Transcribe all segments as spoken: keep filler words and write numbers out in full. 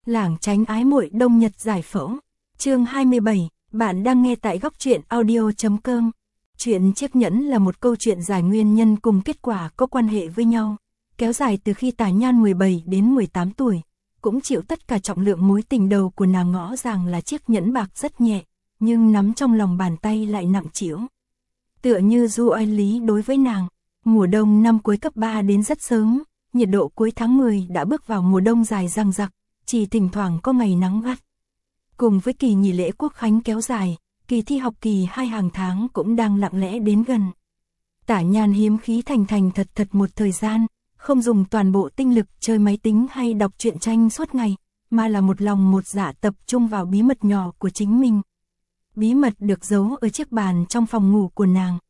Lảng tránh ái muội đông nhật giải phẫu. Chương hai mươi bảy, bạn đang nghe tại góc truyện audio chấm com. Chuyện chiếc nhẫn là một câu chuyện dài nguyên nhân cùng kết quả có quan hệ với nhau, kéo dài từ khi Tả Nhan mười bảy đến mười tám tuổi, cũng chịu tất cả trọng lượng mối tình đầu của nàng. Ngõ ràng là chiếc nhẫn bạc rất nhẹ, nhưng nắm trong lòng bàn tay lại nặng trĩu. Tựa như Du Oanh Lý đối với nàng, mùa đông năm cuối cấp ba đến rất sớm, nhiệt độ cuối tháng mười đã bước vào mùa đông dài dằng dặc, chỉ thỉnh thoảng có ngày nắng gắt. Cùng với kỳ nghỉ lễ Quốc khánh kéo dài, kỳ thi học kỳ hai hàng tháng cũng đang lặng lẽ đến gần. Tả Nhan hiếm khí thành thành thật thật một thời gian, không dùng toàn bộ tinh lực chơi máy tính hay đọc truyện tranh suốt ngày, mà là một lòng một dạ tập trung vào bí mật nhỏ của chính mình. Bí mật được giấu ở chiếc bàn trong phòng ngủ của nàng.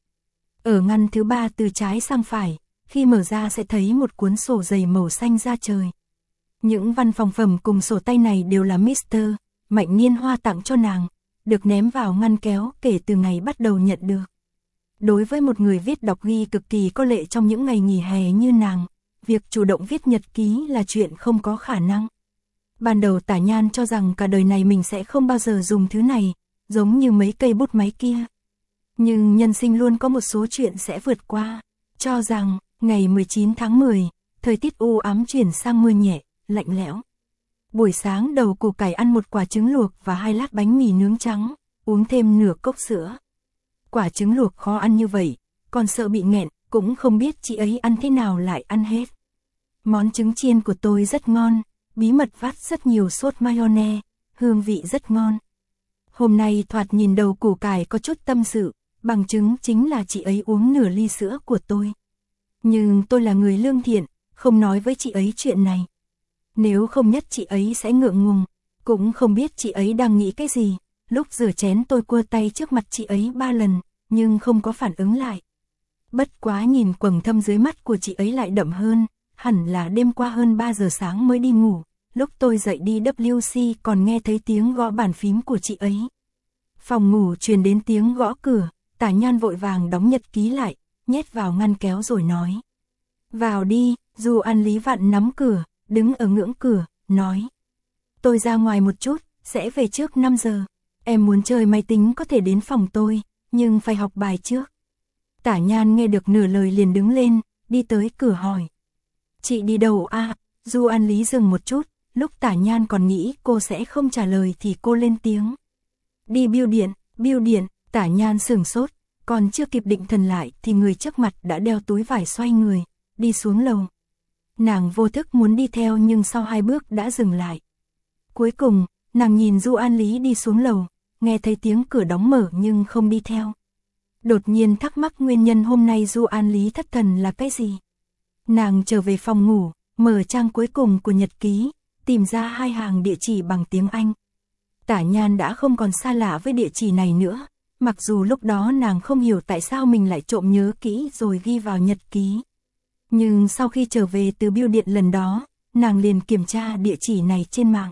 Ở ngăn thứ ba từ trái sang phải, khi mở ra sẽ thấy một cuốn sổ dày màu xanh da trời. Những văn phòng phẩm cùng sổ tay này đều là mít tơ Mạnh Niên Hoa tặng cho nàng, được ném vào ngăn kéo kể từ ngày bắt đầu nhận được. Đối với một người viết đọc ghi cực kỳ có lệ trong những ngày nghỉ hè như nàng, việc chủ động viết nhật ký là chuyện không có khả năng. Ban đầu Tả Nhan cho rằng cả đời này mình sẽ không bao giờ dùng thứ này, giống như mấy cây bút máy kia. Nhưng nhân sinh luôn có một số chuyện sẽ vượt qua. Cho rằng, ngày mười chín tháng mười, thời tiết u ám chuyển sang mưa nhẹ, lạnh lẽo. Buổi sáng đầu củ cải ăn một quả trứng luộc và hai lát bánh mì nướng trắng, uống thêm nửa cốc sữa. Quả trứng luộc khó ăn như vậy, còn sợ bị nghẹn, cũng không biết chị ấy ăn thế nào lại ăn hết. Món trứng chiên của tôi rất ngon, bí mật vắt rất nhiều sốt mayonnaise, hương vị rất ngon. Hôm nay thoạt nhìn đầu củ cải có chút tâm sự, bằng chứng chính là chị ấy uống nửa ly sữa của tôi. Nhưng tôi là người lương thiện, không nói với chị ấy chuyện này. Nếu không nhất chị ấy sẽ ngượng ngùng, cũng không biết chị ấy đang nghĩ cái gì. Lúc rửa chén tôi cua tay trước mặt chị ấy ba lần, nhưng không có phản ứng lại. Bất quá nhìn quầng thâm dưới mắt của chị ấy lại đậm hơn, hẳn là đêm qua hơn ba giờ sáng mới đi ngủ. Lúc tôi dậy đi vê kép xê còn nghe thấy tiếng gõ bàn phím của chị ấy. Phòng ngủ truyền đến tiếng gõ cửa, Tả Nhan vội vàng đóng nhật ký lại, nhét vào ngăn kéo rồi nói. Vào đi. Du An Lý vặn nắm cửa, đứng ở ngưỡng cửa, nói. Tôi ra ngoài một chút, sẽ về trước năm giờ. Em muốn chơi máy tính có thể đến phòng tôi, nhưng phải học bài trước. Tả Nhan nghe được nửa lời liền đứng lên, đi tới cửa hỏi. Chị đi đâu à? Du An Lý dừng một chút, lúc Tả Nhan còn nghĩ cô sẽ không trả lời thì cô lên tiếng. Đi bưu điện, bưu điện. Tả Nhan sửng sốt, còn chưa kịp định thần lại thì người trước mặt đã đeo túi vải xoay người, đi xuống lầu. Nàng vô thức muốn đi theo nhưng sau hai bước đã dừng lại. Cuối cùng, nàng nhìn Du An Lý đi xuống lầu, nghe thấy tiếng cửa đóng mở nhưng không đi theo. Đột nhiên thắc mắc nguyên nhân hôm nay Du An Lý thất thần là cái gì. Nàng trở về phòng ngủ, mở trang cuối cùng của nhật ký, tìm ra hai hàng địa chỉ bằng tiếng Anh. Tả Nhan đã không còn xa lạ với địa chỉ này nữa, mặc dù lúc đó nàng không hiểu tại sao mình lại trộm nhớ kỹ rồi ghi vào nhật ký. Nhưng sau khi trở về từ bưu điện lần đó, nàng liền kiểm tra địa chỉ này trên mạng.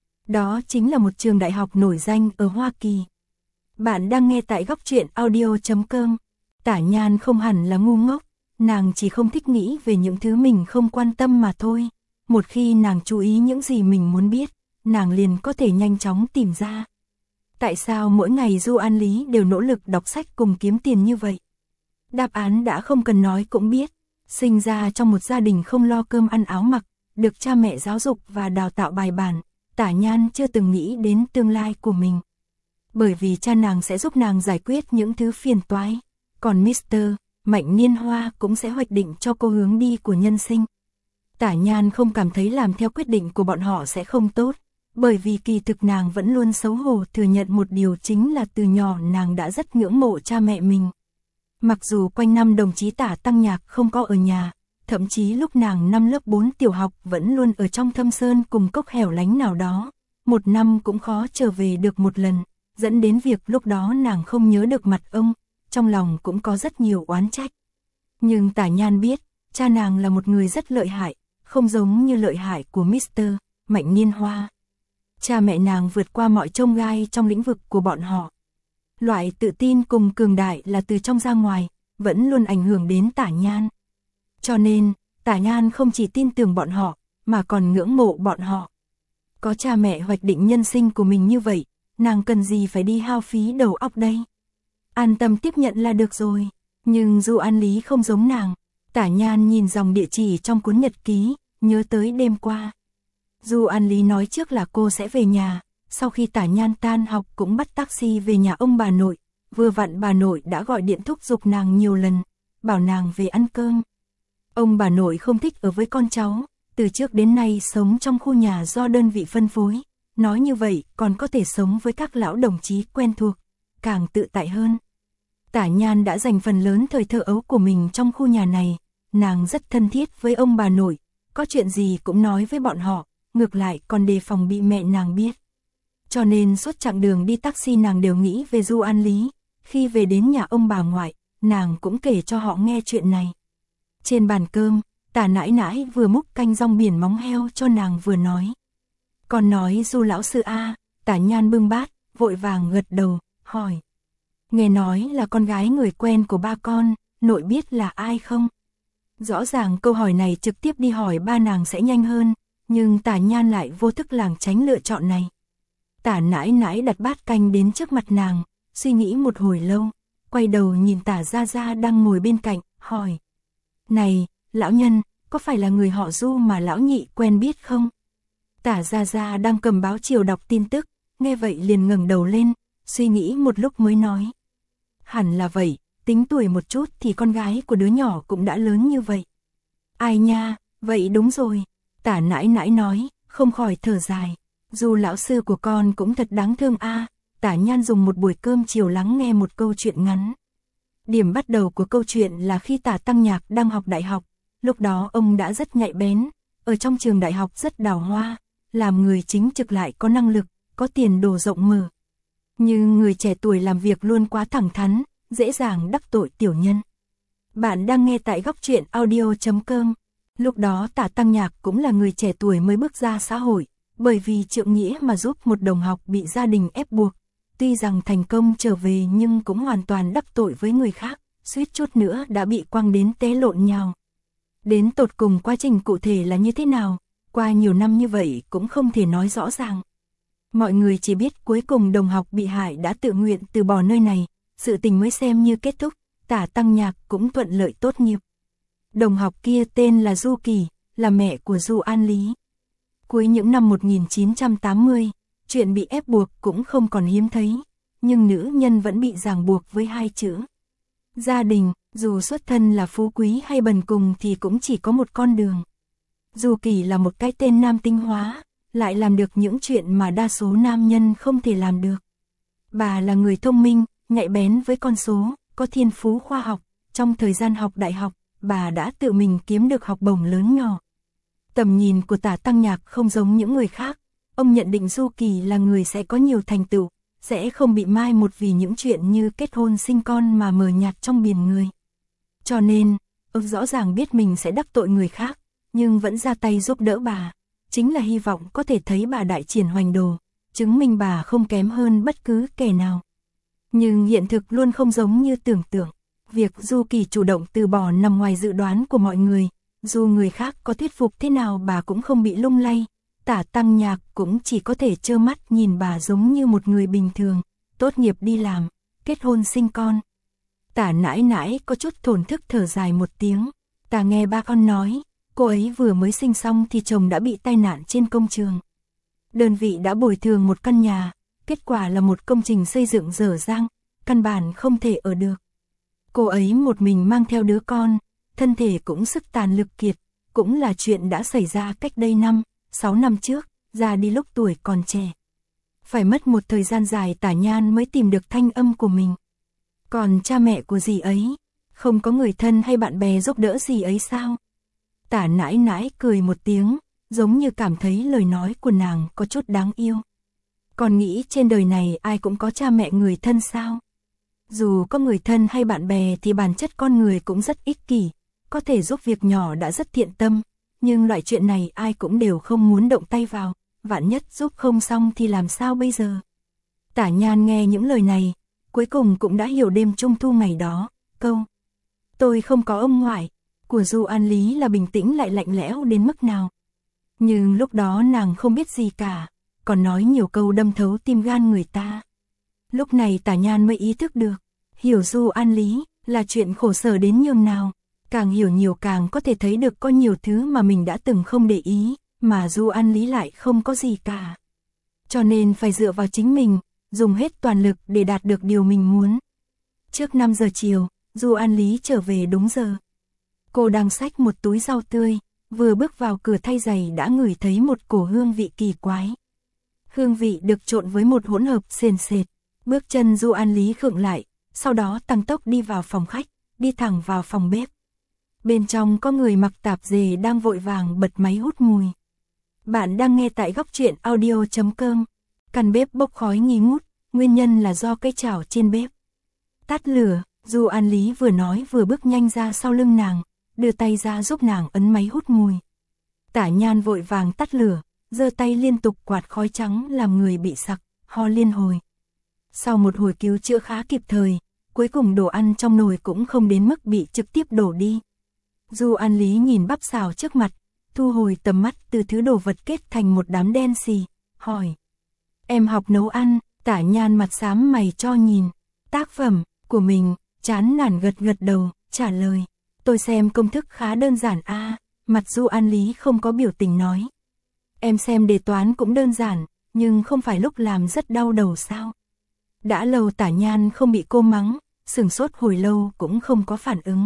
Đó chính là một trường đại học nổi danh ở Hoa Kỳ. Bạn đang nghe tại góc truyện audio chấm com. Tả Nhan không hẳn là ngu ngốc, nàng chỉ không thích nghĩ về những thứ mình không quan tâm mà thôi. Một khi nàng chú ý những gì mình muốn biết, nàng liền có thể nhanh chóng tìm ra. Tại sao mỗi ngày Du An Lý đều nỗ lực đọc sách cùng kiếm tiền như vậy? Đáp án đã không cần nói cũng biết. Sinh ra trong một gia đình không lo cơm ăn áo mặc, được cha mẹ giáo dục và đào tạo bài bản, Tả Nhan chưa từng nghĩ đến tương lai của mình. Bởi vì cha nàng sẽ giúp nàng giải quyết những thứ phiền toái, còn mít tơ Mạnh Niên Hoa cũng sẽ hoạch định cho cô hướng đi của nhân sinh. Tả Nhan không cảm thấy làm theo quyết định của bọn họ sẽ không tốt, bởi vì kỳ thực nàng vẫn luôn xấu hổ thừa nhận một điều chính là từ nhỏ nàng đã rất ngưỡng mộ cha mẹ mình. Mặc dù quanh năm đồng chí Tả Tăng Nhạc không có ở nhà, thậm chí lúc nàng năm lớp bốn tiểu học vẫn luôn ở trong thâm sơn cùng cốc hẻo lánh nào đó, một năm cũng khó trở về được một lần, dẫn đến việc lúc đó nàng không nhớ được mặt ông, trong lòng cũng có rất nhiều oán trách. Nhưng Tả Nhan biết, cha nàng là một người rất lợi hại, không giống như lợi hại của mít tơ Mạnh Niên Hoa. Cha mẹ nàng vượt qua mọi chông gai trong lĩnh vực của bọn họ. Loại tự tin cùng cường đại là từ trong ra ngoài, vẫn luôn ảnh hưởng đến Tả Nhan. Cho nên, Tả Nhan không chỉ tin tưởng bọn họ, mà còn ngưỡng mộ bọn họ. Có cha mẹ hoạch định nhân sinh của mình như vậy, nàng cần gì phải đi hao phí đầu óc đây. An tâm tiếp nhận là được rồi. Nhưng Du An Lý không giống nàng. Tả Nhan nhìn dòng địa chỉ trong cuốn nhật ký, nhớ tới đêm qua. Du An Lý nói trước là cô sẽ về nhà, sau khi Tả Nhan tan học cũng bắt taxi về nhà ông bà nội. Vừa vặn bà nội đã gọi điện thúc giục nàng nhiều lần, bảo nàng về ăn cơm. Ông bà nội không thích ở với con cháu, từ trước đến nay sống trong khu nhà do đơn vị phân phối. Nói như vậy còn có thể sống với các lão đồng chí quen thuộc, càng tự tại hơn. Tả Nhan đã dành phần lớn thời thơ ấu của mình trong khu nhà này, nàng rất thân thiết với ông bà nội, có chuyện gì cũng nói với bọn họ, ngược lại còn đề phòng bị mẹ nàng biết. Cho nên suốt chặng đường đi taxi nàng đều nghĩ về Du An Lý, khi về đến nhà ông bà ngoại, nàng cũng kể cho họ nghe chuyện này. Trên bàn cơm, Tả nãi nãi vừa múc canh rong biển móng heo cho nàng vừa nói. Còn nói Du lão sư a. Tả Nhan bưng bát, vội vàng gật đầu, hỏi. Nghe nói là con gái người quen của ba con, nội biết là ai không? Rõ ràng câu hỏi này trực tiếp đi hỏi ba nàng sẽ nhanh hơn, nhưng Tả Nhan lại vô thức lảng tránh lựa chọn này. Tả nãi nãi đặt bát canh đến trước mặt nàng, suy nghĩ một hồi lâu, quay đầu nhìn Tả Gia Gia đang ngồi bên cạnh, hỏi. Này, lão nhân, có phải là người họ Du mà lão nhị quen biết không? Tả Gia Gia đang cầm báo chiều đọc tin tức, nghe vậy liền ngẩng đầu lên, suy nghĩ một lúc mới nói. Hẳn là vậy, tính tuổi một chút thì con gái của đứa nhỏ cũng đã lớn như vậy. Ai nha, vậy đúng rồi. Tả nãi nãi nói, không khỏi thở dài. Du lão sư của con cũng thật đáng thương a. Tả Nhan dùng một buổi cơm chiều lắng nghe một câu chuyện ngắn. Điểm bắt đầu của câu chuyện là khi Tả Tăng Nhạc đang học đại học, lúc đó ông đã rất nhạy bén, ở trong trường đại học rất đào hoa, làm người chính trực lại có năng lực, có tiền đồ rộng mở. Nhưng người trẻ tuổi làm việc luôn quá thẳng thắn, dễ dàng đắc tội tiểu nhân. Bạn đang nghe tại góc truyện audio chấm com. Lúc đó Tả Tăng Nhạc cũng là người trẻ tuổi mới bước ra xã hội, bởi vì trượng nghĩa mà giúp một đồng học bị gia đình ép buộc. Tuy rằng thành công trở về nhưng cũng hoàn toàn đắc tội với người khác, suýt chút nữa đã bị quăng đến té lộn nhào. Đến tột cùng quá trình cụ thể là như thế nào, qua nhiều năm như vậy cũng không thể nói rõ ràng. Mọi người chỉ biết cuối cùng đồng học bị hại đã tự nguyện từ bỏ nơi này, sự tình mới xem như kết thúc, Tả Tăng Nhạc cũng thuận lợi tốt nghiệp. Đồng học kia tên là Du Kỳ, là mẹ của Du An Lý. Cuối những năm một nghìn chín trăm tám mươi, chuyện bị ép buộc cũng không còn hiếm thấy, nhưng nữ nhân vẫn bị ràng buộc với hai chữ. Gia đình, dù xuất thân là phú quý hay bần cùng thì cũng chỉ có một con đường. Du Kỳ là một cái tên nam tinh hóa, lại làm được những chuyện mà đa số nam nhân không thể làm được. Bà là người thông minh, nhạy bén với con số, có thiên phú khoa học, trong thời gian học đại học, bà đã tự mình kiếm được học bổng lớn nhỏ. Tầm nhìn của Tả Tăng Nhạc không giống những người khác, ông nhận định Du Kỳ là người sẽ có nhiều thành tựu, sẽ không bị mai một vì những chuyện như kết hôn sinh con mà mờ nhạt trong biển người. Cho nên, ông rõ ràng biết mình sẽ đắc tội người khác, nhưng vẫn ra tay giúp đỡ bà, chính là hy vọng có thể thấy bà đại triển hoành đồ, chứng minh bà không kém hơn bất cứ kẻ nào. Nhưng hiện thực luôn không giống như tưởng tượng, việc Du Kỳ chủ động từ bỏ nằm ngoài dự đoán của mọi người, dù người khác có thuyết phục thế nào bà cũng không bị lung lay. Tả Tăng Nhạc cũng chỉ có thể trơ mắt nhìn bà giống như một người bình thường, tốt nghiệp đi làm, kết hôn sinh con. Tả nãi nãi có chút thổn thức thở dài một tiếng, Tả nghe ba con nói, cô ấy vừa mới sinh xong thì chồng đã bị tai nạn trên công trường. Đơn vị đã bồi thường một căn nhà, kết quả là một công trình xây dựng dở dang, căn bản không thể ở được. Cô ấy một mình mang theo đứa con, thân thể cũng sức tàn lực kiệt, cũng là chuyện đã xảy ra cách đây năm, sáu năm trước, ra đi lúc tuổi còn trẻ. Phải mất một thời gian dài Tả Nhan mới tìm được thanh âm của mình. Còn cha mẹ của dì ấy, không có người thân hay bạn bè giúp đỡ dì ấy sao? Tả nãi nãi cười một tiếng, giống như cảm thấy lời nói của nàng có chút đáng yêu. Còn nghĩ trên đời này ai cũng có cha mẹ người thân sao? Dù có người thân hay bạn bè thì bản chất con người cũng rất ích kỷ, có thể giúp việc nhỏ đã rất thiện tâm, nhưng loại chuyện này ai cũng đều không muốn động tay vào, vạn nhất giúp không xong thì làm sao bây giờ? Tả Nhan nghe những lời này, cuối cùng cũng đã hiểu đêm trung thu ngày đó, câu tôi không có ông ngoại của Du An Lý là bình tĩnh lại lạnh lẽo đến mức nào. Nhưng lúc đó nàng không biết gì cả, còn nói nhiều câu đâm thấu tim gan người ta. Lúc này Tả Nhan mới ý thức được, hiểu Du An Lý là chuyện khổ sở đến nhường nào. Càng hiểu nhiều càng có thể thấy được có nhiều thứ mà mình đã từng không để ý, mà Du An Lý lại không có gì cả. Cho nên phải dựa vào chính mình, dùng hết toàn lực để đạt được điều mình muốn. Trước năm giờ chiều, Du An Lý trở về đúng giờ. Cô đang xách một túi rau tươi, vừa bước vào cửa thay giày đã ngửi thấy một cổ hương vị kỳ quái. Hương vị được trộn với một hỗn hợp sền sệt. Bước chân Du An Lý khựng lại, sau đó tăng tốc đi vào phòng khách, đi thẳng vào phòng bếp. Bên trong có người mặc tạp dề đang vội vàng bật máy hút mùi. Bạn đang nghe tại góc truyện audio chấm com. Căn bếp bốc khói nghi ngút, nguyên nhân là do cây chảo trên bếp. Tắt lửa, Du An Lý vừa nói vừa bước nhanh ra sau lưng nàng, đưa tay ra giúp nàng ấn máy hút mùi. Tả Nhan vội vàng tắt lửa, giơ tay liên tục quạt khói trắng làm người bị sặc, ho liên hồi. Sau một hồi cứu chữa khá kịp thời, cuối cùng đồ ăn trong nồi cũng không đến mức bị trực tiếp đổ đi. Du An Lý nhìn bắp xào trước mặt, thu hồi tầm mắt từ thứ đồ vật kết thành một đám đen xì, hỏi. Em học nấu ăn, Tả Nhan mặt xám mày cho nhìn. Tác phẩm của mình, chán nản gật gật đầu, trả lời. Tôi xem công thức khá đơn giản a. À, mặt Du An Lý không có biểu tình nói. Em xem đề toán cũng đơn giản, nhưng không phải lúc làm rất đau đầu sao. Đã lâu Tả Nhan không bị cô mắng, sửng sốt hồi lâu cũng không có phản ứng.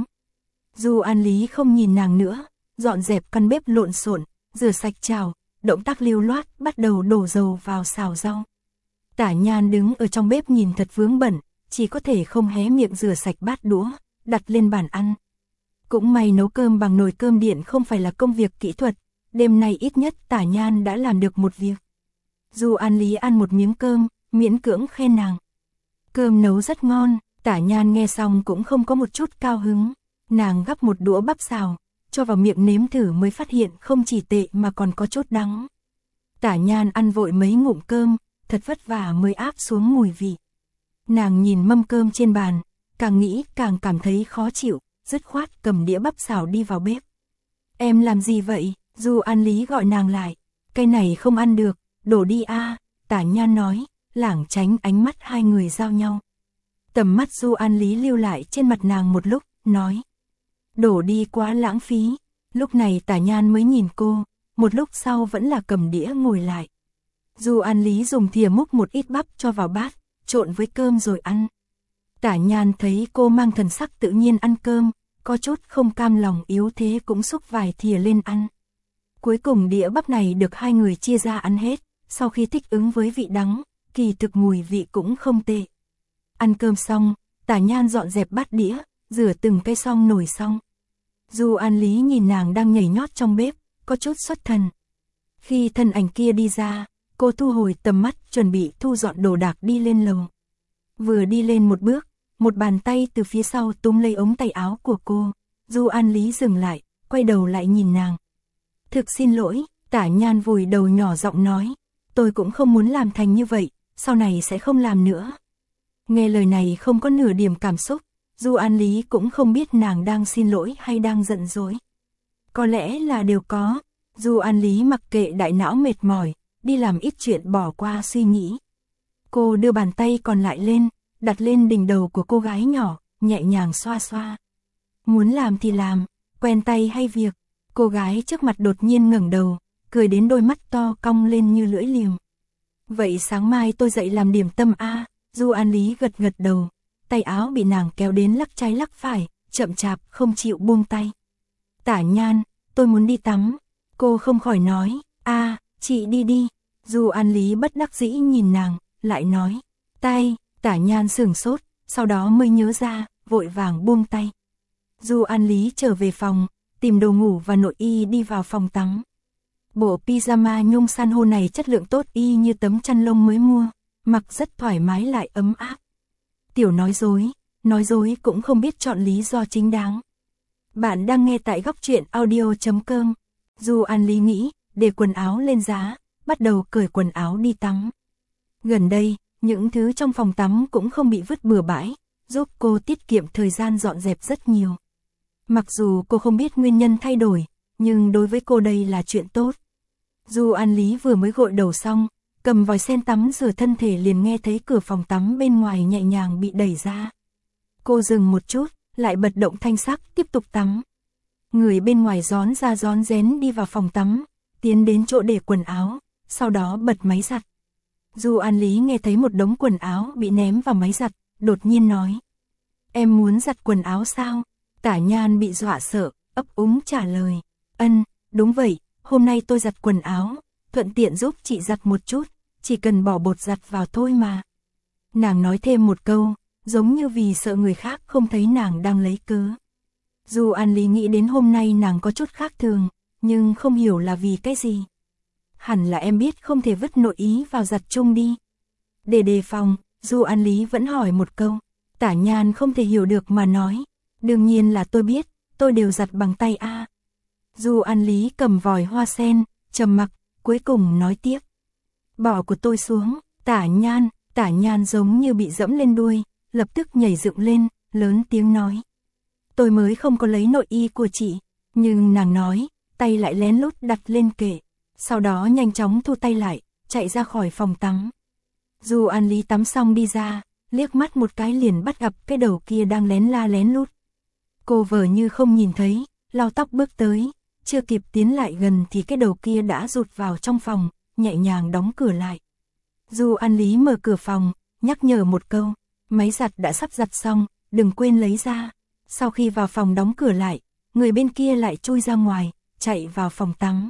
Du An Lý không nhìn nàng nữa, dọn dẹp căn bếp lộn xộn, rửa sạch chảo, động tác lưu loát bắt đầu đổ dầu vào xào rau. Tả Nhan đứng ở trong bếp nhìn thật vướng bẩn, chỉ có thể không hé miệng rửa sạch bát đũa, đặt lên bàn ăn. Cũng may nấu cơm bằng nồi cơm điện không phải là công việc kỹ thuật, đêm nay ít nhất Tả Nhan đã làm được một việc. Du An Lý ăn một miếng cơm, miễn cưỡng khen nàng. Cơm nấu rất ngon, Tả Nhan nghe xong cũng không có một chút cao hứng. Nàng gắp một đũa bắp xào, cho vào miệng nếm thử mới phát hiện không chỉ tệ mà còn có chút đắng. Tả Nhan ăn vội mấy ngụm cơm, thật vất vả mới áp xuống mùi vị. Nàng nhìn mâm cơm trên bàn, càng nghĩ càng cảm thấy khó chịu, dứt khoát cầm đĩa bắp xào đi vào bếp. Em làm gì vậy? Du An Lý gọi nàng lại. Cái này không ăn được, đổ đi a. À, Tả Nhan nói, lảng tránh ánh mắt hai người giao nhau. Tầm mắt Du An Lý lưu lại trên mặt nàng một lúc, nói. Đổ đi quá lãng phí. Lúc này Tả Nhan mới nhìn cô, một lúc sau vẫn là cầm đĩa ngồi lại. Du An Lý dùng thìa múc một ít bắp cho vào bát, trộn với cơm rồi ăn. Tả Nhan thấy cô mang thần sắc tự nhiên ăn cơm, có chút không cam lòng yếu thế cũng xúc vài thìa lên ăn. Cuối cùng đĩa bắp này được hai người chia ra ăn hết, sau khi thích ứng với vị đắng, kỳ thực mùi vị cũng không tệ. Ăn cơm xong, Tả Nhan dọn dẹp bát đĩa, rửa từng cái xong nồi xong. Du An Lý nhìn nàng đang nhảy nhót trong bếp, có chút xuất thần. Khi thân ảnh kia đi ra, cô thu hồi tầm mắt chuẩn bị thu dọn đồ đạc đi lên lầu. Vừa đi lên một bước, một bàn tay từ phía sau túm lấy ống tay áo của cô. Du An Lý dừng lại, quay đầu lại nhìn nàng. Thực xin lỗi, Tả Nhan vùi đầu nhỏ giọng nói. Tôi cũng không muốn làm thành như vậy, sau này sẽ không làm nữa. Nghe lời này không có nửa điểm cảm xúc, Du An Lý cũng không biết nàng đang xin lỗi hay đang giận dỗi. Có lẽ là đều có. Du An Lý mặc kệ đại não mệt mỏi, đi làm ít chuyện bỏ qua suy nghĩ. Cô đưa bàn tay còn lại lên, đặt lên đỉnh đầu của cô gái nhỏ, nhẹ nhàng xoa xoa. Muốn làm thì làm, quen tay hay việc. Cô gái trước mặt đột nhiên ngẩng đầu, cười đến đôi mắt to cong lên như lưỡi liềm. Vậy sáng mai tôi dậy làm điểm tâm a. À? Du An Lý gật gật đầu, tay áo bị nàng kéo đến lắc trái lắc phải, chậm chạp không chịu buông tay. Tả Nhan, tôi muốn đi tắm. Cô không khỏi nói, a, à, chị đi đi. Du An Lý bất đắc dĩ nhìn nàng, lại nói, tay. Tả Nhan sửng sốt, sau đó mới nhớ ra, vội vàng buông tay. Du An Lý trở về phòng, tìm đồ ngủ và nội y đi vào phòng tắm. Bộ pyjama nhung san hô này chất lượng tốt y như tấm chăn lông mới mua, mặc rất thoải mái lại ấm áp. Tiểu nói dối, nói dối cũng không biết chọn lý do chính đáng. Bạn đang nghe tại góc truyện audio chấm com. Du An Lý nghĩ, để quần áo lên giá, bắt đầu cởi quần áo đi tắm. Gần đây, những thứ trong phòng tắm cũng không bị vứt bừa bãi, giúp cô tiết kiệm thời gian dọn dẹp rất nhiều. Mặc dù cô không biết nguyên nhân thay đổi, nhưng đối với cô đây là chuyện tốt. Du An Lý vừa mới gội đầu xong, cầm vòi sen tắm rửa thân thể liền nghe thấy cửa phòng tắm bên ngoài nhẹ nhàng bị đẩy ra. Cô dừng một chút, lại bật động thanh sắc tiếp tục tắm. Người bên ngoài rón ra rón rén đi vào phòng tắm, tiến đến chỗ để quần áo, sau đó bật máy giặt. Du An Lý nghe thấy một đống quần áo bị ném vào máy giặt, đột nhiên nói. Em muốn giặt quần áo sao? Tả Nhan bị dọa sợ, ấp úng trả lời. Ân, đúng vậy, hôm nay tôi giặt quần áo, thuận tiện giúp chị giặt một chút, chỉ cần bỏ bột giặt vào thôi mà. Nàng nói thêm một câu, giống như vì sợ người khác không thấy nàng đang lấy cớ. Du An Lý nghĩ đến hôm nay nàng có chút khác thường, nhưng không hiểu là vì cái gì. Hẳn là em biết không thể vứt nội ý vào giặt chung đi. Để đề phòng, Du An Lý vẫn hỏi một câu. Tả Nhan không thể hiểu được mà nói. Đương nhiên là tôi biết, tôi đều giặt bằng tay a. À. Du An Lý cầm vòi hoa sen, trầm mặc, cuối cùng nói tiếp. Bỏ của tôi xuống, Tả Nhan, Tả Nhan giống như bị dẫm lên đuôi, lập tức nhảy dựng lên, lớn tiếng nói. Tôi mới không có lấy nội y của chị, nhưng nàng nói, tay lại lén lút đặt lên kệ, sau đó nhanh chóng thu tay lại, chạy ra khỏi phòng tắm. Du An Lý tắm xong đi ra, liếc mắt một cái liền bắt gặp cái đầu kia đang lén la lén lút. Cô vờ như không nhìn thấy, lau tóc bước tới, chưa kịp tiến lại gần thì cái đầu kia đã rụt vào trong phòng, nhẹ nhàng đóng cửa lại. Du An Lý mở cửa phòng, nhắc nhở một câu, máy giặt đã sắp giặt xong, đừng quên lấy ra. Sau khi vào phòng đóng cửa lại, người bên kia lại chui ra ngoài, chạy vào phòng tắm.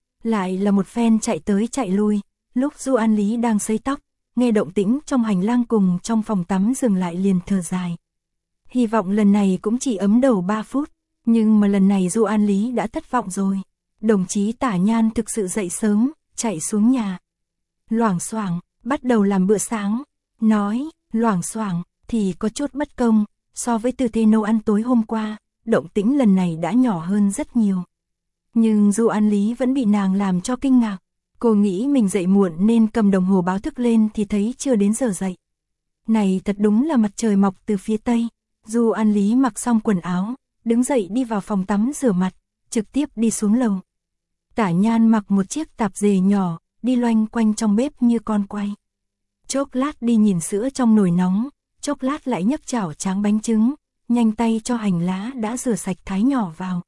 Lại là một phen chạy tới chạy lui, lúc Du An Lý đang sấy tóc, nghe động tĩnh trong hành lang cùng trong phòng tắm dừng lại liền thở dài. Hy vọng lần này cũng chỉ ấm đầu ba phút, nhưng mà lần này Du An Lý đã thất vọng rồi. Đồng chí Tả Nhan thực sự dậy sớm, chạy xuống nhà. Loảng xoảng, bắt đầu làm bữa sáng. Nói, loảng xoảng, thì có chút bất công, so với tư thế nấu ăn tối hôm qua, động tĩnh lần này đã nhỏ hơn rất nhiều. Nhưng Du An Lý vẫn bị nàng làm cho kinh ngạc. Cô nghĩ mình dậy muộn nên cầm đồng hồ báo thức lên thì thấy chưa đến giờ dậy. Này thật đúng là mặt trời mọc từ phía tây. Du An Lý mặc xong quần áo, đứng dậy đi vào phòng tắm rửa mặt, trực tiếp đi xuống lầu. Tả Nhan mặc một chiếc tạp dề nhỏ, đi loanh quanh trong bếp như con quay. Chốc lát đi nhìn sữa trong nồi nóng, chốc lát lại nhấc chảo tráng bánh trứng, nhanh tay cho hành lá đã rửa sạch thái nhỏ vào.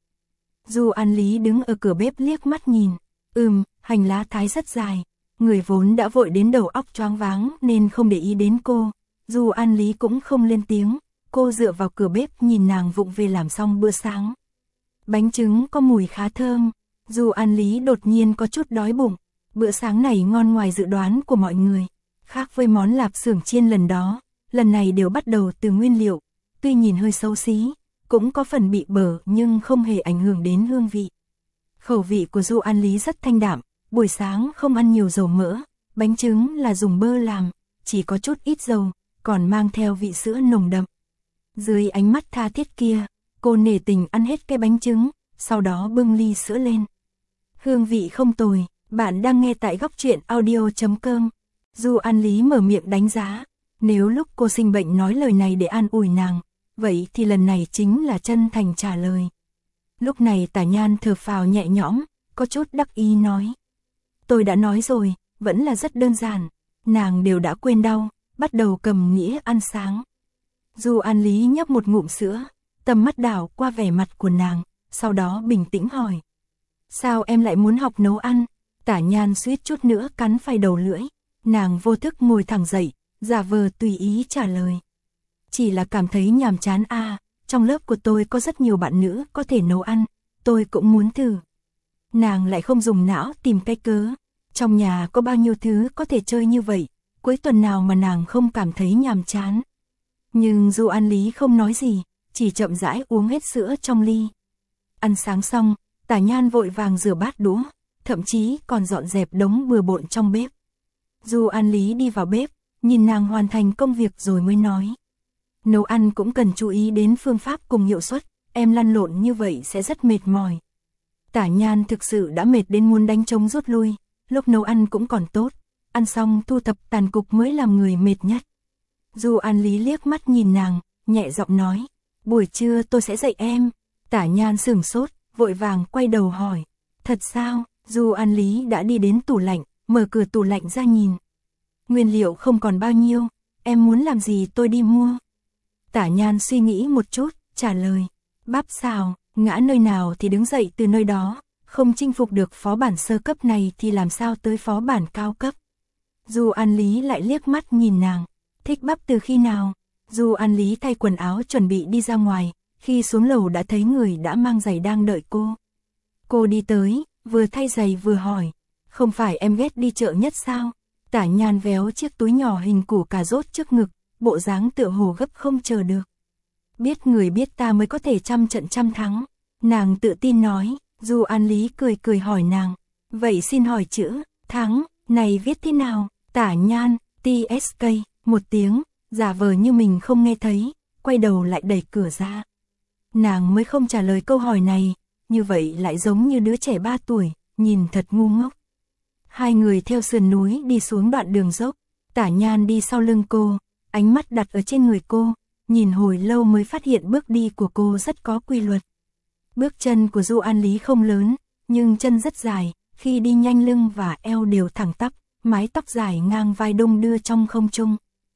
Du An Lý đứng ở cửa bếp liếc mắt nhìn, ừm, hành lá thái rất dài, người vốn đã vội đến đầu óc choáng váng nên không để ý đến cô. Du An Lý cũng không lên tiếng, cô dựa vào cửa bếp nhìn nàng vụng về làm xong bữa sáng. Bánh trứng có mùi khá thơm, Du An Lý đột nhiên có chút đói bụng, bữa sáng này ngon ngoài dự đoán của mọi người, khác với món lạp xưởng chiên lần đó, lần này đều bắt đầu từ nguyên liệu, tuy nhìn hơi xấu xí, cũng có phần bị bở nhưng không hề ảnh hưởng đến hương vị. Khẩu vị của Du An Lý rất thanh đạm, buổi sáng không ăn nhiều dầu mỡ, bánh trứng là dùng bơ làm, chỉ có chút ít dầu, còn mang theo vị sữa nồng đậm. Dưới ánh mắt tha thiết kia, cô nể tình ăn hết cái bánh trứng, sau đó bưng ly sữa lên. Hương vị không tồi, bạn đang nghe tại góc truyện audio chấm com. Du An Lý mở miệng đánh giá, nếu lúc cô sinh bệnh nói lời này để an ủi nàng, vậy thì lần này chính là chân thành trả lời. Lúc này Tả Nhan thở phào nhẹ nhõm, có chút đắc ý nói. Tôi đã nói rồi, vẫn là rất đơn giản, nàng đều đã quên đau, bắt đầu cầm nĩa ăn sáng. Du An Lý nhấp một ngụm sữa, tầm mắt đảo qua vẻ mặt của nàng, sau đó bình tĩnh hỏi. Sao em lại muốn học nấu ăn? Tả Nhan suýt chút nữa cắn phải đầu lưỡi, nàng vô thức ngồi thẳng dậy, giả vờ tùy ý trả lời. Chỉ là cảm thấy nhàm chán à, trong lớp của tôi có rất nhiều bạn nữ có thể nấu ăn, tôi cũng muốn thử. Nàng lại không dùng não tìm cái cớ, trong nhà có bao nhiêu thứ có thể chơi như vậy, cuối tuần nào mà nàng không cảm thấy nhàm chán. Nhưng Du An Lý không nói gì, chỉ chậm rãi uống hết sữa trong ly. Ăn sáng xong, Tả Nhan vội vàng rửa bát đũa, thậm chí còn dọn dẹp đống bừa bộn trong bếp. Du An Lý đi vào bếp, nhìn nàng hoàn thành công việc rồi mới nói. Nấu ăn cũng cần chú ý đến phương pháp cùng hiệu suất, em lăn lộn như vậy sẽ rất mệt mỏi. Tả Nhan thực sự đã mệt đến muốn đánh trống rút lui, lúc nấu ăn cũng còn tốt, ăn xong thu thập tàn cục mới làm người mệt nhất. Du An Lý liếc mắt nhìn nàng, nhẹ giọng nói, buổi trưa tôi sẽ dạy em. Tả Nhan sửng sốt, vội vàng quay đầu hỏi, thật sao? Du An Lý đã đi đến tủ lạnh, mở cửa tủ lạnh ra nhìn. Nguyên liệu không còn bao nhiêu, em muốn làm gì tôi đi mua. Tả Nhan suy nghĩ một chút, trả lời, bắp xào, ngã nơi nào thì đứng dậy từ nơi đó, không chinh phục được phó bản sơ cấp này thì làm sao tới phó bản cao cấp. Du An Lý lại liếc mắt nhìn nàng, thích bắp từ khi nào. Du An Lý thay quần áo chuẩn bị đi ra ngoài, khi xuống lầu đã thấy người đã mang giày đang đợi cô. Cô đi tới, vừa thay giày vừa hỏi, không phải em ghét đi chợ nhất sao? Tả Nhan véo chiếc túi nhỏ hình củ cà rốt trước ngực, bộ dáng tựa hồ gấp không chờ được. Biết người biết ta mới có thể trăm trận trăm thắng. Nàng tự tin nói. Du An Lý cười cười hỏi nàng, vậy xin hỏi chữ thắng này viết thế nào? Tả Nhan, tê ét ca, một tiếng, giả vờ như mình không nghe thấy, quay đầu lại đẩy cửa ra. Nàng mới không trả lời câu hỏi này, như vậy lại giống như đứa trẻ ba tuổi, nhìn thật ngu ngốc. Hai người theo sườn núi đi xuống đoạn đường dốc, Tả Nhan đi sau lưng cô, ánh mắt đặt ở trên người cô, nhìn hồi lâu mới phát hiện bước đi của cô rất có quy luật. Bước chân của Du An Lý không lớn, nhưng chân rất dài, khi đi nhanh lưng và eo đều thẳng tắp, mái tóc dài ngang vai đung đưa trong không trung.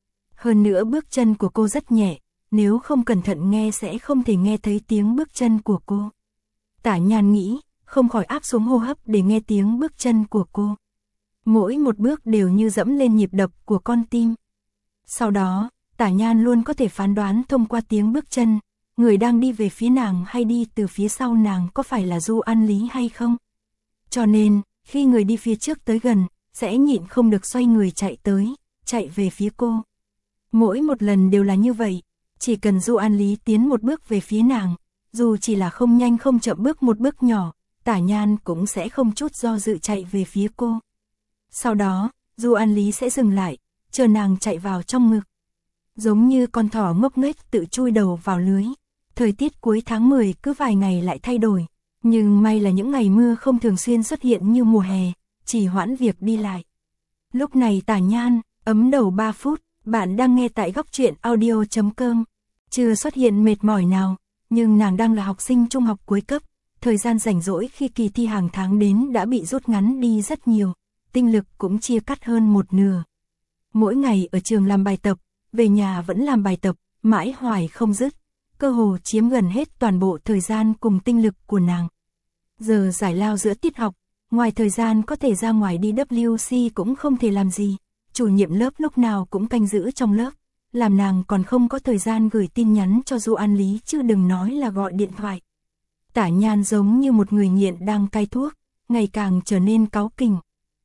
Hơn nữa bước chân của cô rất nhẹ, nếu không cẩn thận nghe sẽ không thể nghe thấy tiếng bước chân của cô. Tả Nhan nghĩ, không khỏi áp xuống hô hấp để nghe tiếng bước chân của cô. Mỗi một bước đều như dẫm lên nhịp đập của con tim. Sau đó, Tả Nhan luôn có thể phán đoán thông qua tiếng bước chân, người đang đi về phía nàng hay đi từ phía sau nàng có phải là Du An Lý hay không. Cho nên, khi người đi phía trước tới gần, sẽ nhịn không được xoay người chạy tới, chạy về phía cô. Mỗi một lần đều là như vậy, chỉ cần Du An Lý tiến một bước về phía nàng, dù chỉ là không nhanh không chậm bước một bước nhỏ, Tả Nhan cũng sẽ không chút do dự chạy về phía cô. Sau đó, Du An Lý sẽ dừng lại, chờ nàng chạy vào trong ngực. Giống như con thỏ ngốc nghếch tự chui đầu vào lưới. Thời tiết cuối tháng mười cứ vài ngày lại thay đổi, nhưng may là những ngày mưa không thường xuyên xuất hiện như mùa hè, chỉ hoãn việc đi lại. Lúc này Tả Nhan, ấm đầu ba phút, bạn đang nghe tại góc truyện audio chấm com. Chưa xuất hiện mệt mỏi nào, nhưng nàng đang là học sinh trung học cuối cấp, thời gian rảnh rỗi khi kỳ thi hàng tháng đến đã bị rút ngắn đi rất nhiều, tinh lực cũng chia cắt hơn một nửa. Mỗi ngày ở trường làm bài tập, về nhà vẫn làm bài tập, mãi hoài không dứt, cơ hồ chiếm gần hết toàn bộ thời gian cùng tinh lực của nàng. Giờ giải lao giữa tiết học, ngoài thời gian có thể ra ngoài đi W C cũng không thể làm gì, chủ nhiệm lớp lúc nào cũng canh giữ trong lớp, làm nàng còn không có thời gian gửi tin nhắn cho Du An Lý chứ đừng nói là gọi điện thoại. Tả Nhan giống như một người nghiện đang cai thuốc, ngày càng trở nên cáu kỉnh.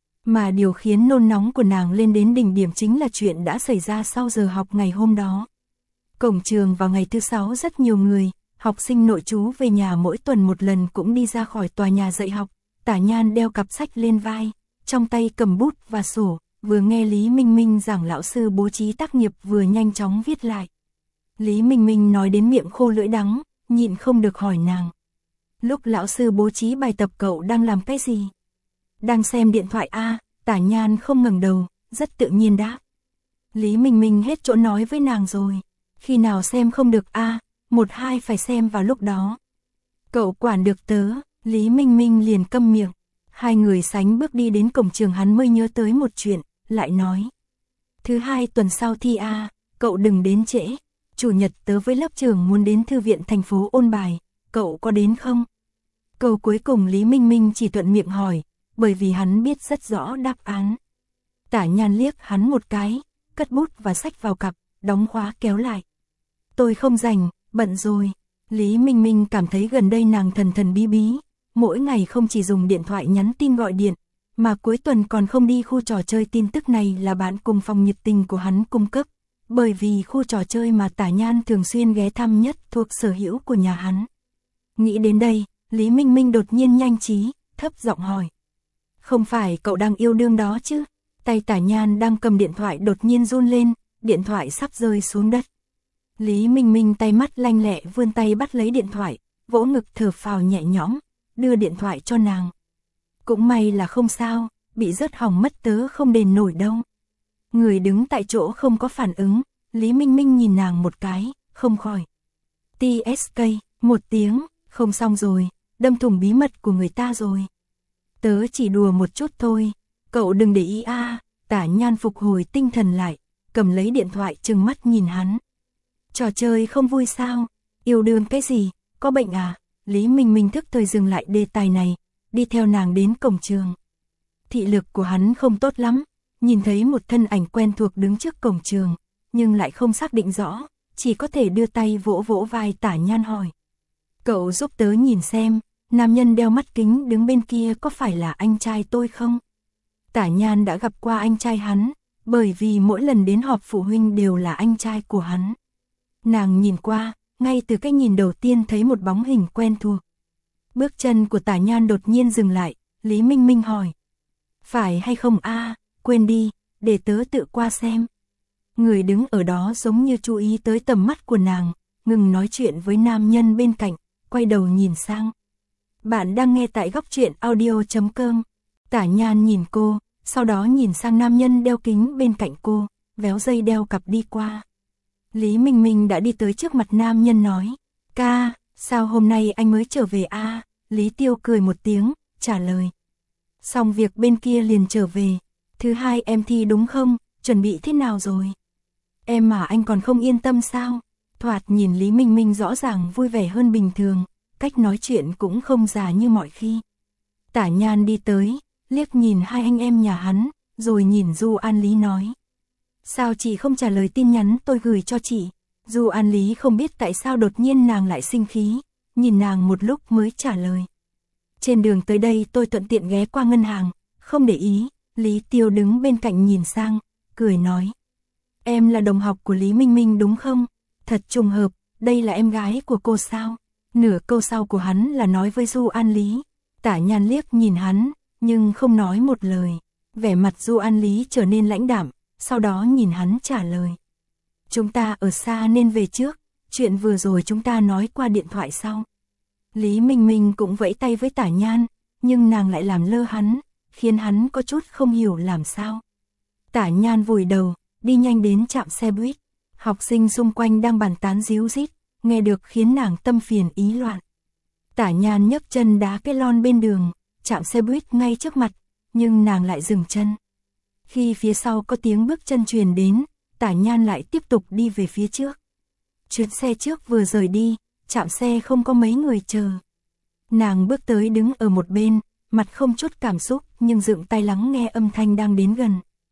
Mà điều khiến nôn nóng của nàng lên đến đỉnh điểm chính là chuyện đã xảy ra sau giờ học ngày hôm đó. Cổng trường vào ngày thứ sáu rất nhiều người, học sinh nội trú về nhà mỗi tuần một lần cũng đi ra khỏi tòa nhà dạy học. Tả Nhan đeo cặp sách lên vai, trong tay cầm bút và sổ, vừa nghe Lý Minh Minh giảng lão sư bố trí tác nghiệp vừa nhanh chóng viết lại. Lý Minh Minh nói đến miệng khô lưỡi đắng, nhịn không được hỏi nàng. Lúc lão sư bố trí bài tập cậu đang làm cái gì? Đang xem điện thoại a. À, Tả Nhan không ngẩng đầu, rất tự nhiên đáp. Lý Minh Minh hết chỗ nói với nàng rồi. Khi nào xem không được a, à, một hai phải xem vào lúc đó. Cậu quản được tớ, Lý Minh Minh liền câm miệng. Hai người sánh bước đi đến cổng trường hắn mới nhớ tới một chuyện, lại nói. Thứ hai tuần sau thi a, à, cậu đừng đến trễ. Chủ nhật tớ với lớp trưởng muốn đến thư viện thành phố ôn bài, cậu có đến không? Câu cuối cùng Lý Minh Minh chỉ thuận miệng hỏi, bởi vì hắn biết rất rõ đáp án. Tả Nhan liếc hắn một cái, cất bút và sách vào cặp, đóng khóa kéo lại. Tôi không rảnh, bận rồi. Lý Minh Minh cảm thấy gần đây nàng thần thần bí bí, mỗi ngày không chỉ dùng điện thoại nhắn tin gọi điện, mà cuối tuần còn không đi khu trò chơi. Tin tức này là bạn cùng phòng nhiệt tình của hắn cung cấp, bởi vì khu trò chơi mà Tả Nhan thường xuyên ghé thăm nhất thuộc sở hữu của nhà hắn. Nghĩ đến đây, Lý Minh Minh đột nhiên nhanh trí, thấp giọng hỏi. Không phải cậu đang yêu đương đó chứ? Tay Tả Nhan đang cầm điện thoại đột nhiên run lên, điện thoại sắp rơi xuống đất. Lý Minh Minh tay mắt lanh lẹ vươn tay bắt lấy điện thoại, vỗ ngực thở phào nhẹ nhõm, đưa điện thoại cho nàng. Cũng may là không sao, bị rớt hỏng mất tớ không đền nổi đâu. Người đứng tại chỗ không có phản ứng, Lý Minh Minh nhìn nàng một cái, không khỏi. tê ét ca, một tiếng, không xong rồi, đâm thủng bí mật của người ta rồi. Tớ chỉ đùa một chút thôi. Cậu đừng để ý a. Tả Nhan phục hồi tinh thần lại, cầm lấy điện thoại trừng mắt nhìn hắn. Trò chơi không vui sao? Yêu đương cái gì? Có bệnh à? Lý Minh Minh thức thời dừng lại đề tài này, đi theo nàng đến cổng trường. Thị lực của hắn không tốt lắm, nhìn thấy một thân ảnh quen thuộc đứng trước cổng trường, nhưng lại không xác định rõ, chỉ có thể đưa tay vỗ vỗ vai Tả Nhan hỏi. Cậu giúp tớ nhìn xem, nam nhân đeo mắt kính đứng bên kia có phải là anh trai tôi không? Tả Nhan đã gặp qua anh trai hắn, bởi vì mỗi lần đến họp phụ huynh đều là anh trai của hắn. Nàng nhìn qua, ngay từ cái nhìn đầu tiên thấy một bóng hình quen thuộc. Bước chân của Tả Nhan đột nhiên dừng lại, Lý Minh Minh hỏi. Phải hay không a? Quên đi, để tớ tự qua xem. Người đứng ở đó giống như chú ý tới tầm mắt của nàng, ngừng nói chuyện với nam nhân bên cạnh, quay đầu nhìn sang. Bạn đang nghe tại góc truyện audio chấm com. Tả Nhan nhìn cô, sau đó nhìn sang nam nhân đeo kính bên cạnh cô, véo dây đeo cặp đi qua. Lý Minh Minh đã đi tới trước mặt nam nhân nói. Ca, sao hôm nay anh mới trở về a? Lý Tiêu cười một tiếng, trả lời. Xong việc bên kia liền trở về. Thứ hai em thi đúng không? Chuẩn bị thế nào rồi? Em mà anh còn không yên tâm sao? Thoạt nhìn Lý Minh Minh rõ ràng vui vẻ hơn bình thường, cách nói chuyện cũng không già như mọi khi. Tả Nhan đi tới, liếc nhìn hai anh em nhà hắn, rồi nhìn Du An Lý nói. Sao chị không trả lời tin nhắn tôi gửi cho chị? Du An Lý không biết tại sao đột nhiên nàng lại sinh khí, nhìn nàng một lúc mới trả lời. Trên đường tới đây tôi thuận tiện ghé qua ngân hàng, không để ý. Lý Tiêu đứng bên cạnh nhìn sang, cười nói. Em là đồng học của Lý Minh Minh đúng không? Thật trùng hợp, đây là em gái của cô sao? Nửa câu sau của hắn là nói với Du An Lý. Tả Nhan liếc nhìn hắn, nhưng không nói một lời. Vẻ mặt Du An Lý trở nên lãnh đạm, sau đó nhìn hắn trả lời. Chúng ta ở xa nên về trước, chuyện vừa rồi chúng ta nói qua điện thoại sau. Lý Minh Minh cũng vẫy tay với Tả Nhan, nhưng nàng lại làm lơ hắn, khiến hắn có chút không hiểu làm sao. Tả Nhan vùi đầu, đi nhanh đến trạm xe buýt. Học sinh xung quanh đang bàn tán díu dít, nghe được khiến nàng tâm phiền ý loạn. Tả Nhan nhấc chân đá cái lon bên đường, trạm xe buýt ngay trước mặt, nhưng nàng lại dừng chân. Khi phía sau có tiếng bước chân truyền đến, Tả Nhan lại tiếp tục đi về phía trước. Chuyến xe trước vừa rời đi, trạm xe không có mấy người chờ. Nàng bước tới đứng ở một bên, mặt không chút cảm xúc nhưng dựng tai lắng nghe âm thanh đang đến gần.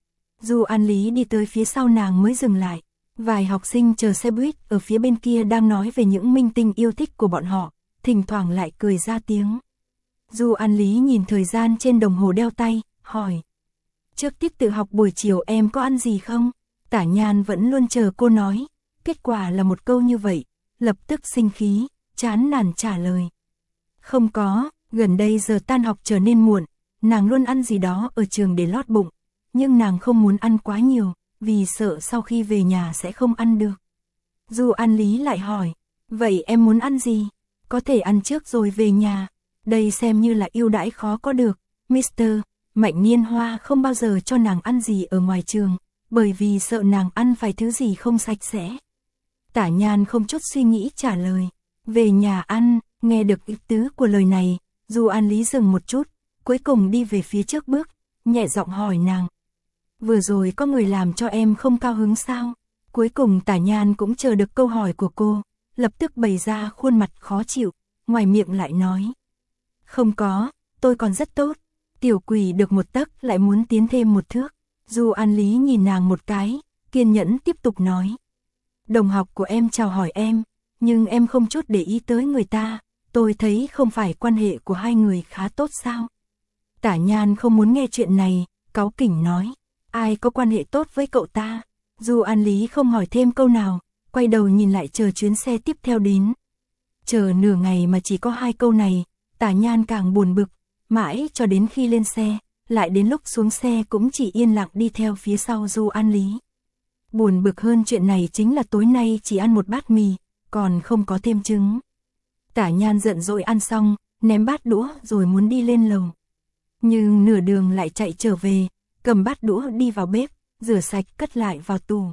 Du An Lý đi tới phía sau nàng mới dừng lại. Vài học sinh chờ xe buýt ở phía bên kia đang nói về những minh tinh yêu thích của bọn họ, thỉnh thoảng lại cười ra tiếng. Du An Lý nhìn thời gian trên đồng hồ đeo tay, hỏi. Trước tiết tự học buổi chiều em có ăn gì không? Tả Nhan vẫn luôn chờ cô nói, kết quả là một câu như vậy, lập tức sinh khí, chán nản trả lời. Không có, gần đây giờ tan học trở nên muộn, nàng luôn ăn gì đó ở trường để lót bụng, nhưng nàng không muốn ăn quá nhiều, vì sợ sau khi về nhà sẽ không ăn được. Du An Lý lại hỏi, vậy em muốn ăn gì? Có thể ăn trước rồi về nhà, đây xem như là ưu đãi khó có được. Mister Mạnh Niên Hoa không bao giờ cho nàng ăn gì ở ngoài trường, bởi vì sợ nàng ăn phải thứ gì không sạch sẽ. Tả Nhan không chút suy nghĩ trả lời, về nhà ăn. Nghe được ý tứ của lời này, Du An Lý dừng một chút, cuối cùng đi về phía trước bước, nhẹ giọng hỏi nàng. Vừa rồi có người làm cho em không cao hứng sao? Cuối cùng Tả Nhan cũng chờ được câu hỏi của cô, lập tức bày ra khuôn mặt khó chịu, ngoài miệng lại nói. Không có, tôi còn rất tốt. Tiểu quỷ được một tấc lại muốn tiến thêm một thước. Du An Lý nhìn nàng một cái, kiên nhẫn tiếp tục nói. Đồng học của em chào hỏi em, nhưng em không chút để ý tới người ta. Tôi thấy không phải quan hệ của hai người khá tốt sao? Tả Nhan không muốn nghe chuyện này, cáu kỉnh nói. Ai có quan hệ tốt với cậu ta? Du An Lý không hỏi thêm câu nào, quay đầu nhìn lại chờ chuyến xe tiếp theo đến. Chờ nửa ngày mà chỉ có hai câu này, Tả Nhan càng buồn bực, mãi cho đến khi lên xe, lại đến lúc xuống xe cũng chỉ yên lặng đi theo phía sau Du An Lý. Buồn bực hơn chuyện này chính là tối nay chỉ ăn một bát mì, còn không có thêm trứng. Tả Nhan giận dỗi ăn xong, ném bát đũa rồi muốn đi lên lầu. Nhưng nửa đường lại chạy trở về, cầm bát đũa đi vào bếp, rửa sạch cất lại vào tủ.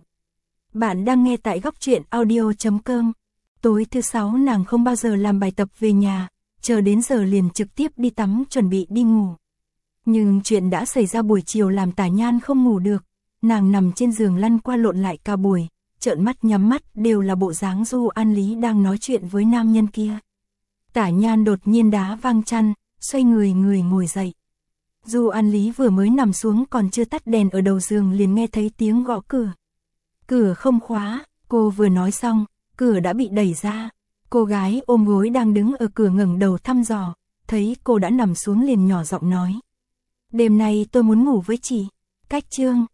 Bạn đang nghe tại góc truyện audio chấm com. Tối thứ sáu nàng không bao giờ làm bài tập về nhà, chờ đến giờ liền trực tiếp đi tắm chuẩn bị đi ngủ. Nhưng chuyện đã xảy ra buổi chiều làm Tả Nhan không ngủ được, nàng nằm trên giường lăn qua lộn lại cả buổi, trợn mắt nhắm mắt đều là bộ dáng Du An Lý đang nói chuyện với nam nhân kia. Tả Nhan đột nhiên đá văng chăn, xoay người người ngồi dậy. Du An Lý vừa mới nằm xuống còn chưa tắt đèn ở đầu giường liền nghe thấy tiếng gõ cửa. Cửa không khóa, cô vừa nói xong, cửa đã bị đẩy ra. Cô gái ôm gối đang đứng ở cửa ngẩng đầu thăm dò, thấy cô đã nằm xuống liền nhỏ giọng nói. Đêm nay tôi muốn ngủ với chị. Cách chương,